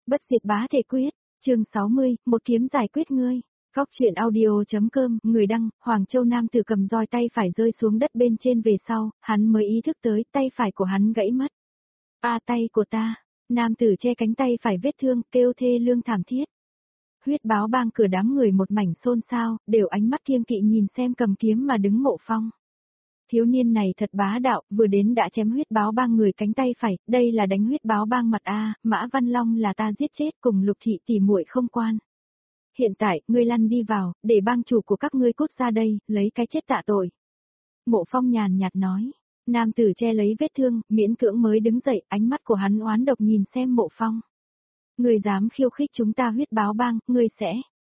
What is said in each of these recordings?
Bất diệt bá thể quyết, chương 60, một kiếm giải quyết ngươi. Góc truyện audio.com, người đăng, Hoàng Châu nam tử cầm roi tay phải rơi xuống đất bên trên về sau, hắn mới ý thức tới tay phải của hắn gãy mất. Tay của ta, nam tử che cánh tay phải vết thương, kêu thê lương thảm thiết. Huyết báo bang cửa đám người một mảnh xôn xao, đều ánh mắt kiêng kỵ nhìn xem cầm kiếm mà đứng Mộ Phong. Thiếu niên này thật bá đạo, vừa đến đã chém huyết báo bang người cánh tay phải, đây là đánh huyết báo bang mặt a, Mã Văn Long là ta giết chết cùng Lục thị tỷ muội không quan. Hiện tại, ngươi lăn đi vào, để bang chủ của các ngươi cút ra đây, lấy cái chết tạ tội. Mộ Phong nhàn nhạt nói, nam tử che lấy vết thương, miễn cưỡng mới đứng dậy, ánh mắt của hắn oán độc nhìn xem Mộ Phong. Ngươi dám khiêu khích chúng ta huyết báo bang, ngươi sẽ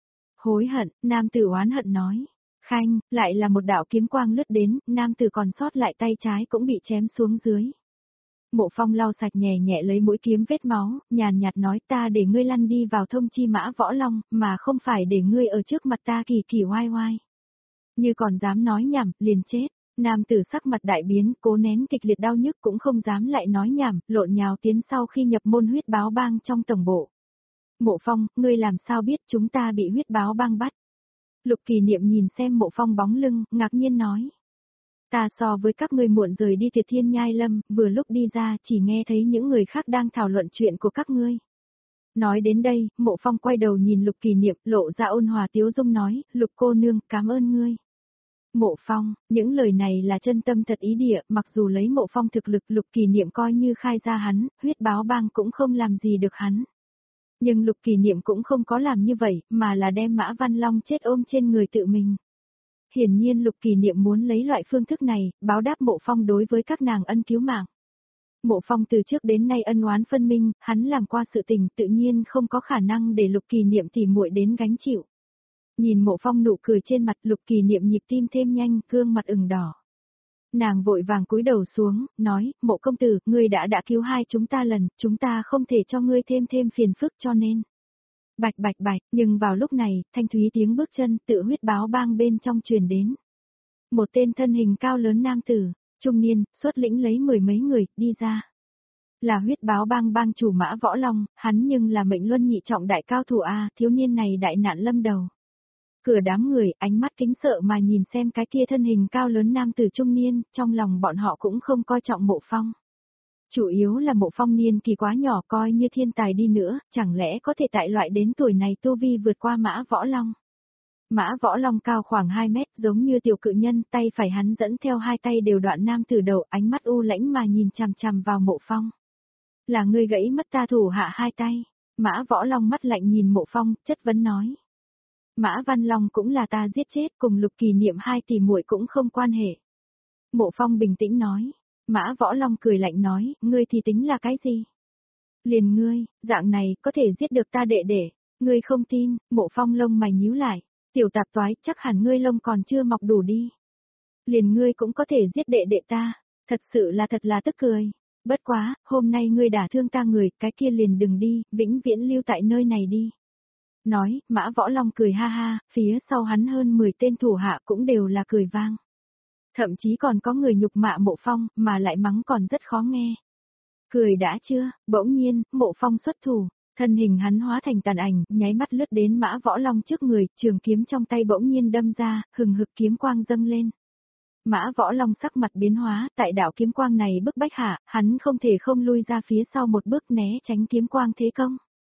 hối hận, nam tử oán hận nói. Khanh, lại là một đạo kiếm quang lướt đến, nam tử còn sót lại tay trái cũng bị chém xuống dưới. Mộ Phong lau sạch nhẹ nhẹ lấy mũi kiếm vết máu, nhàn nhạt nói ta để ngươi lăn đi vào thông chi Mã Võ Long, mà không phải để ngươi ở trước mặt ta kỳ kỳ oai oai. Như còn dám nói nhảm, liền chết. Nam tử sắc mặt đại biến, cố nén kịch liệt đau nhức cũng không dám lại nói nhảm, lộn nhào tiến sau khi nhập môn huyết báo bang trong tổng bộ. Mộ Phong, ngươi làm sao biết chúng ta bị huyết báo bang bắt? Lục Kỳ Niệm nhìn xem Mộ Phong bóng lưng, ngạc nhiên nói. Ta so với các ngươi muộn rời đi Tuyệt Thiên Nhai Lâm, vừa lúc đi ra chỉ nghe thấy những người khác đang thảo luận chuyện của các ngươi. Nói đến đây, Mộ Phong quay đầu nhìn Lục Kỳ Niệm, lộ ra ôn hòa tiếu dung nói, Lục cô nương, cảm ơn ngươi. Mộ Phong, những lời này là chân tâm thật ý địa, mặc dù lấy Mộ Phong thực lực Lục Kỳ Niệm coi như khai ra hắn, huyết báo bang cũng không làm gì được hắn. Nhưng Lục Kỳ Niệm cũng không có làm như vậy, mà là đem Mã Văn Long chết ôm trên người tự mình. Hiển nhiên Lục Kỳ Niệm muốn lấy loại phương thức này, báo đáp Mộ Phong đối với các nàng ân cứu mạng. Mộ Phong từ trước đến nay ân oán phân minh, hắn làm qua sự tình tự nhiên không có khả năng để Lục Kỳ Niệm tỉ muội đến gánh chịu. Nhìn Mộ Phong nụ cười trên mặt Lục Kỳ Niệm nhịp tim thêm nhanh, gương mặt ửng đỏ. Nàng vội vàng cúi đầu xuống, nói, Mộ công tử, ngươi đã cứu hai chúng ta lần, chúng ta không thể cho ngươi thêm phiền phức cho nên. Bạch bạch bạch, nhưng vào lúc này, thanh thúy tiếng bước chân tự huyết báo bang bên trong truyền đến. Một tên thân hình cao lớn nam tử, trung niên, xuất lĩnh lấy mười mấy người, đi ra. Là huyết báo bang bang chủ Mã Võ Long, hắn nhưng là mệnh luân nhị trọng đại cao thủ A, thiếu niên này đại nạn lâm đầu. Cửa đám người, ánh mắt kính sợ mà nhìn xem cái kia thân hình cao lớn nam tử trung niên, trong lòng bọn họ cũng không coi trọng Mộ Phong. Chủ yếu là Mộ Phong niên kỳ quá nhỏ coi như thiên tài đi nữa, chẳng lẽ có thể tại loại đến tuổi này tu vi vượt qua Mã Võ Long. Mã Võ Long cao khoảng 2 mét giống như tiểu cự nhân, tay phải hắn dẫn theo hai tay đều đoạn nam từ đầu, ánh mắt u lãnh mà nhìn chằm chằm vào Mộ Phong. Là ngươi gãy mất ta thủ hạ hai tay. Mã Võ Long mắt lạnh nhìn Mộ Phong, chất vấn nói. Mã Văn Long cũng là ta giết chết, cùng Lục Kỳ Niệm hai tỷ muội cũng không quan hệ. Mộ Phong bình tĩnh nói. Mã Võ Long cười lạnh nói, ngươi thì tính là cái gì? Liền ngươi, dạng này, có thể giết được ta đệ đệ. Ngươi không tin, Mộ Phong lông mày nhíu lại. Tiểu tạp toái, chắc hẳn ngươi lông còn chưa mọc đủ đi. Liền ngươi cũng có thể giết đệ đệ ta. Thật sự là thật là tức cười. Bất quá, hôm nay ngươi đả thương ta người, cái kia liền đừng đi, vĩnh viễn lưu tại nơi này đi. Nói, Mã Võ Long cười ha ha, phía sau hắn hơn 10 tên thủ hạ cũng đều là cười vang. Thậm chí còn có người nhục mạ Mộ Phong, mà lại mắng còn rất khó nghe. Cười đã chưa, bỗng nhiên, Mộ Phong xuất thủ, thân hình hắn hóa thành tàn ảnh, nháy mắt lướt đến Mã Võ Long trước người, trường kiếm trong tay bỗng nhiên đâm ra, hừng hực kiếm quang dâng lên. Mã Võ Long sắc mặt biến hóa, tại đạo kiếm quang này bức bách hạ, hắn không thể không lui ra phía sau một bước né tránh kiếm quang thế công.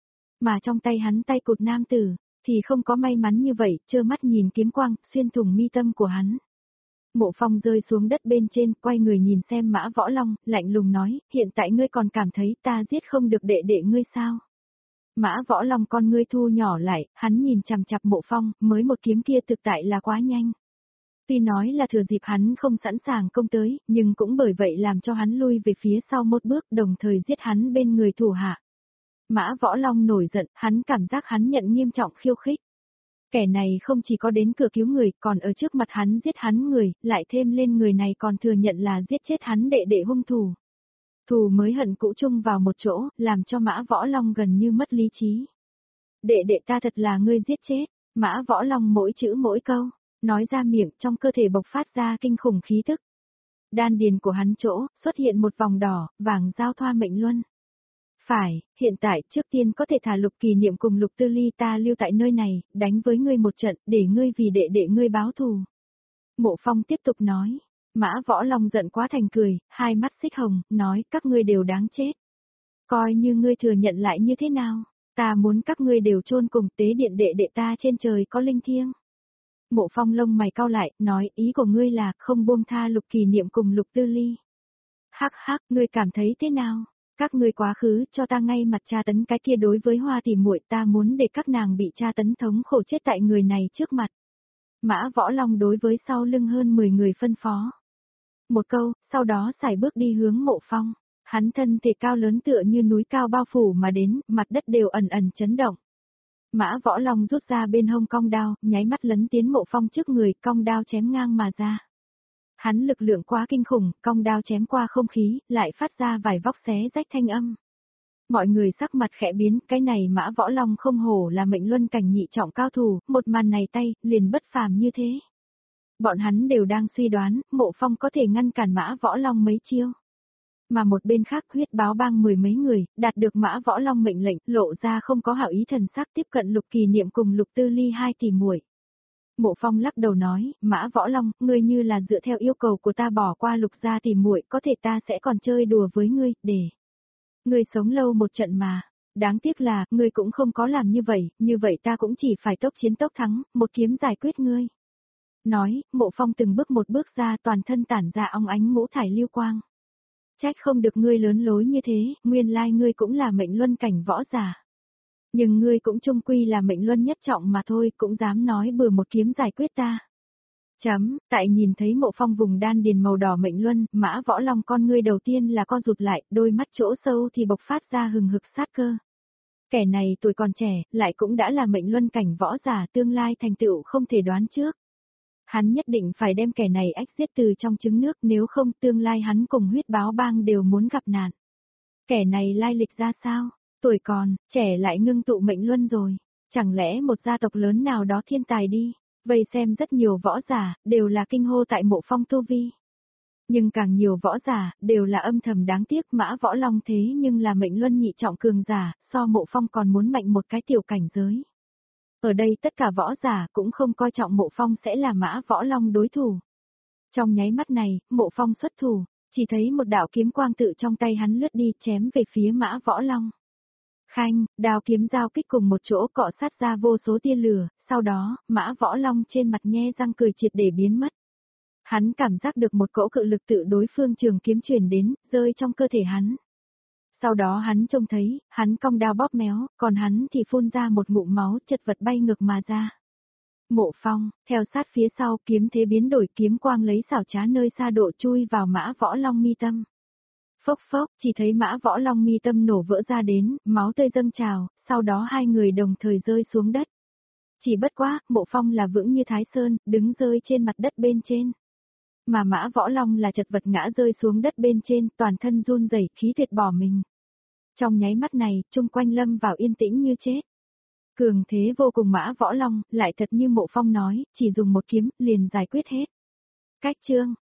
Mà trong tay hắn tay cụt nam tử, thì không có may mắn như vậy, trơ mắt nhìn kiếm quang, xuyên thủng mi tâm của hắn. Mộ Phong rơi xuống đất bên trên, quay người nhìn xem Mã Võ Long, lạnh lùng nói, hiện tại ngươi còn cảm thấy ta giết không được đệ đệ ngươi sao? Mã Võ Long con ngươi thu nhỏ lại, hắn nhìn chằm chằm Mộ Phong, mới một kiếm kia thực tại là quá nhanh. Tuy nói là thừa dịp hắn không sẵn sàng công tới, nhưng cũng bởi vậy làm cho hắn lui về phía sau một bước, đồng thời giết hắn bên người thủ hạ. Mã Võ Long nổi giận, hắn cảm giác hắn nhận nghiêm trọng khiêu khích. Kẻ này không chỉ có đến cửa cứu người, còn ở trước mặt hắn giết hắn người, lại thêm lên người này còn thừa nhận là giết chết hắn đệ đệ hung thủ. Thù mới hận cũ chung vào một chỗ, làm cho Mã Võ Long gần như mất lý trí. Đệ đệ ta thật là ngươi giết chết, Mã Võ Long mỗi chữ mỗi câu, nói ra miệng trong cơ thể bộc phát ra kinh khủng khí tức. Đan điền của hắn chỗ, xuất hiện một vòng đỏ, vàng giao thoa mệnh luân. Phải, hiện tại trước tiên có thể thả Lục Kỳ Niệm cùng Lục Tư Ly ta lưu tại nơi này, đánh với ngươi một trận, để ngươi vì đệ đệ ngươi báo thù. Mộ Phong tiếp tục nói. Mã Võ Long giận quá thành cười, hai mắt xích hồng, nói các ngươi đều đáng chết. Coi như ngươi thừa nhận lại như thế nào, ta muốn các ngươi đều chôn cùng tế điện đệ đệ ta trên trời có linh thiêng. Mộ Phong lông mày cau lại, nói ý của ngươi là không buông tha Lục Kỳ Niệm cùng Lục Tư Ly. Hắc hắc, ngươi cảm thấy thế nào? Các ngươi quá khứ cho ta ngay mặt tra tấn cái kia đối với Hoa tỷ muội, ta muốn để các nàng bị tra tấn thống khổ chết tại người này trước mặt. Mã Võ Long đối với sau lưng hơn 10 người phân phó. Một câu, sau đó sải bước đi hướng Mộ Phong. Hắn thân thể cao lớn tựa như núi cao bao phủ mà đến, mặt đất đều ẩn ẩn chấn động. Mã Võ Long rút ra bên hông cong đao, nháy mắt lấn tiến Mộ Phong trước người, cong đao chém ngang mà ra. Hắn lực lượng quá kinh khủng, cong đao chém qua không khí, lại phát ra vài vóc xé rách thanh âm. Mọi người sắc mặt khẽ biến, cái này Mã Võ Long không hổ là mệnh luân cảnh nhị trọng cao thủ, một màn này tay, liền bất phàm như thế. Bọn hắn đều đang suy đoán, Mộ Phong có thể ngăn cản Mã Võ Long mấy chiêu. Mà một bên khác huyết báo bang 10 mấy người, đạt được Mã Võ Long mệnh lệnh, lộ ra không có hảo ý thần sắc tiếp cận Lục Kỳ Niệm cùng Lục Tư Ly hai tỷ muội. Mộ Phong lắc đầu nói, Mã Võ Long, ngươi như là dựa theo yêu cầu của ta bỏ qua Lục gia tỷ muội, có thể ta sẽ còn chơi đùa với ngươi, để ngươi sống lâu một trận mà. Đáng tiếc là, ngươi cũng không có làm như vậy ta cũng chỉ phải tốc chiến tốc thắng, một kiếm giải quyết ngươi. Nói, Mộ Phong từng bước một bước ra, toàn thân tản ra óng ánh ngũ thải lưu quang. Trách không được ngươi lớn lối như thế, nguyên lai ngươi cũng là mệnh luân cảnh võ giả. Nhưng ngươi cũng chung quy là mệnh luân nhất trọng mà thôi, cũng dám nói bừa một kiếm giải quyết ta. Tại nhìn thấy Mộ Phong vùng đan điền màu đỏ mệnh luân, Mã Võ Long con ngươi đầu tiên là co rụt lại, đôi mắt chỗ sâu thì bộc phát ra hừng hực sát cơ. Kẻ này tuổi còn trẻ, lại cũng đã là mệnh luân cảnh võ giả, tương lai thành tựu không thể đoán trước. Hắn nhất định phải đem kẻ này ách giết từ trong trứng nước, nếu không tương lai hắn cùng huyết báo bang đều muốn gặp nạn. Kẻ này lai lịch ra sao? Tuổi còn, trẻ lại ngưng tụ mệnh luân rồi. Chẳng lẽ một gia tộc lớn nào đó thiên tài đi? Vây xem rất nhiều võ giả, đều là kinh hô tại Mộ Phong tu vi. Nhưng càng nhiều võ giả, đều là âm thầm đáng tiếc, Mã Võ Long thế nhưng là mệnh luân nhị trọng cường giả, so Mộ Phong còn muốn mạnh một cái tiểu cảnh giới. Ở đây tất cả võ giả cũng không coi trọng Mộ Phong sẽ là Mã Võ Long đối thủ. Trong nháy mắt này, Mộ Phong xuất thủ, chỉ thấy một đạo kiếm quang tự trong tay hắn lướt đi, chém về phía Mã Võ Long. Khanh, đao kiếm giao kích cùng một chỗ cọ sát ra vô số tia lửa, sau đó, Mã Võ Long trên mặt nhe răng cười triệt để biến mất. Hắn cảm giác được một cỗ cự lực tự đối phương trường kiếm truyền đến, rơi trong cơ thể hắn. Sau đó hắn trông thấy, hắn cong đao bóp méo, còn hắn thì phun ra một ngụm máu, chật vật bay ngược mà ra. Mộ Phong, theo sát phía sau, kiếm thế biến đổi, kiếm quang lấy xảo trá nơi xa độ chui vào Mã Võ Long mi tâm. Phốc phốc, chỉ thấy Mã Võ Long mi tâm nổ vỡ ra đến, máu tươi dâng trào, sau đó hai người đồng thời rơi xuống đất. Chỉ bất quá, Mộ Phong là vững như Thái Sơn, đứng rơi trên mặt đất bên trên. Mà Mã Võ Long là chật vật ngã rơi xuống đất bên trên, toàn thân run rẩy, khí tuyệt bỏ mình. Trong nháy mắt này, chung quanh lâm vào yên tĩnh như chết. Cường thế vô cùng Mã Võ Long, lại thật như Mộ Phong nói, chỉ dùng một kiếm, liền giải quyết hết. Cách chương